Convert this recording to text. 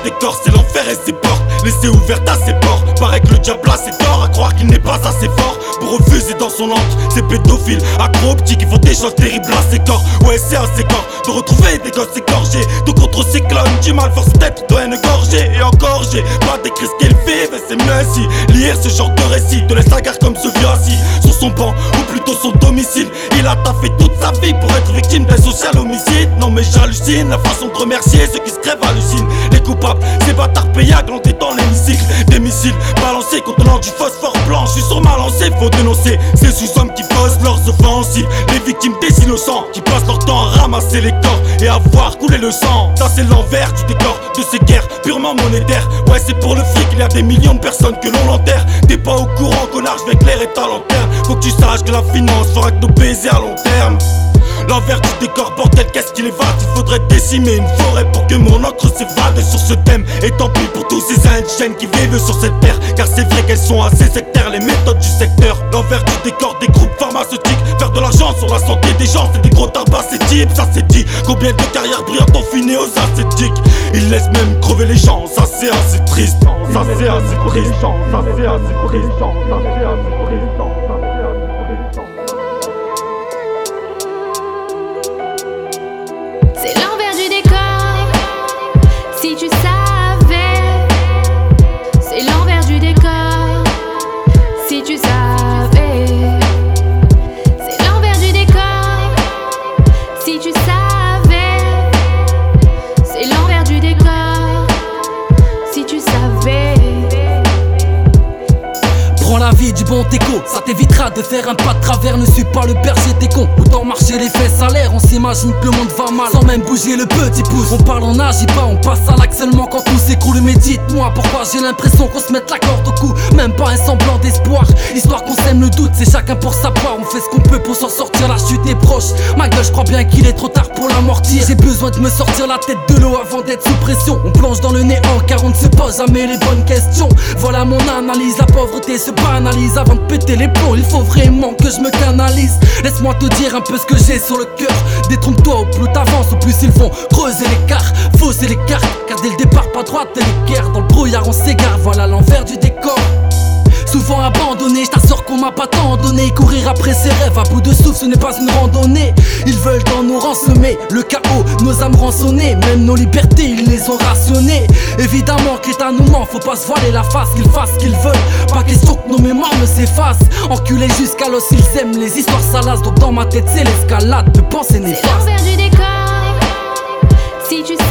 du décor, c'est l'enfer et ses portes laissées ouvertes à ses ports. Paraît que le diable a ses torts, à croire qu'il n'est pas assez fort pour refuser dans son antre ces pédophiles accro-optiques qui font des choses terribles à ses corps. Ouais, c'est à ses corps de retrouver des gosses égorgés, de contre ces clones du mal, force d'être de haine gorgée. Et encore j'ai pas décrit ce qu'il fait, mais c'est mieux ainsi. Lire ce genre de récit te laisse hagarde comme ce vieux assis sur son banc, ou plutôt son domicile. Il a taffé toute sa vie pour être victime d'un social homicide. Non mais j'hallucine la façon de remercier ceux qui se crèvent à l'usine. Les coupables, ces bâtards payés à glander dans l'hémicycle. Des missiles balancés contenant du phosphore blanc. Je suis sur ma lancée, faut dénoncer ces sous-hommes qui posent leurs offensives. Les victimes des innocents qui passent leur temps à ramasser les corps et à voir couler le sang. Ça c'est l'envers du décor de ces guerres purement monétaires. Ouais, c'est pour le fric, il y a des millions de personnes que l'on l'enterre. T'es pas au courant, connard, je vais éclairer ta lanterne. Faut que tu saches que la finance fera que nos baisers à long terme. L'envers du décor, bordel, qu'est-ce qu'il est vaste. Il faudrait décimer une forêt pour que mon encre s'évade sur ce thème. Et tant pis pour tous ces indigènes qui vivent sur cette terre, car c'est vrai qu'elles sont assez sectaires, les méthodes du secteur. L'envers du décor des groupes pharmaceutiques, faire de l'argent sur la santé des gens, c'est des gros tabacs, c'est type, ça c'est dit. Combien de carrières brillantes ont fini aux ascétiques. Ils laissent même crever les gens, ça c'est assez triste. Ça c'est assez triste. Ça c'est assez triste. Ça c'est assez triste. C'est l'envers du décor, si tu savais. C'est l'envers du décor, si tu savais. C'est l'envers du décor, si tu savais. C'est l'envers du décor, si tu savais. Prends la vie du bon teco, ça t'évitera de faire un pas de travers. Ne suis pas le berger, t'es con. Autant marcher les fesses à l'air, on s'imagine que le monde va mal sans même bouger le petit pouce. On parle, on n'agit pas, on passe à l'acte seulement quand tout s'écroule. Mais dites-moi pourquoi j'ai l'impression qu'on se mette la corde au cou. Même pas un semblant d'espoir, histoire qu'on sème le doute. C'est chacun pour sa part, on fait ce qu'on peut pour s'en sortir. La chute est proche, ma gueule, je crois bien qu'il est trop tard pour l'amortir. J'ai besoin de me sortir la tête de l'eau avant d'être sous pression. On plonge dans le néant car on ne se pose jamais les bonnes questions. Voilà mon analyse, la pauvreté se banalise. Avant de péter les plombs, il faut vraiment que je me canalise. Laisse-moi te dire un peu ce que j'ai sur le cœur. Détrompe-toi, au plus t'avances, au plus ils vont creuser l'écart, fausser les cartes. Car dès le départ, pas droite et l'équerre. Dans le brouillard on s'égare, voilà l'envers du décor. Souvent abandonné, je t'assure qu'on m'a pas tant donné. Courir après ses rêves, à bout de souffle, ce n'est pas une randonnée. Ils veulent dans nous rançonner, le chaos, nos âmes rançonnées. Même nos libertés, ils les ont rationnées. Évidemment que l'État nous ment, faut pas se voiler la face. Qu'ils fassent ce qu'ils veulent, pas question que nos mémoires ne s'effacent. Enculés jusqu'à l'os, ils aiment les histoires salaces. Donc dans ma tête c'est l'escalade de pensées néfastes. C'est l'envers du décor, si tu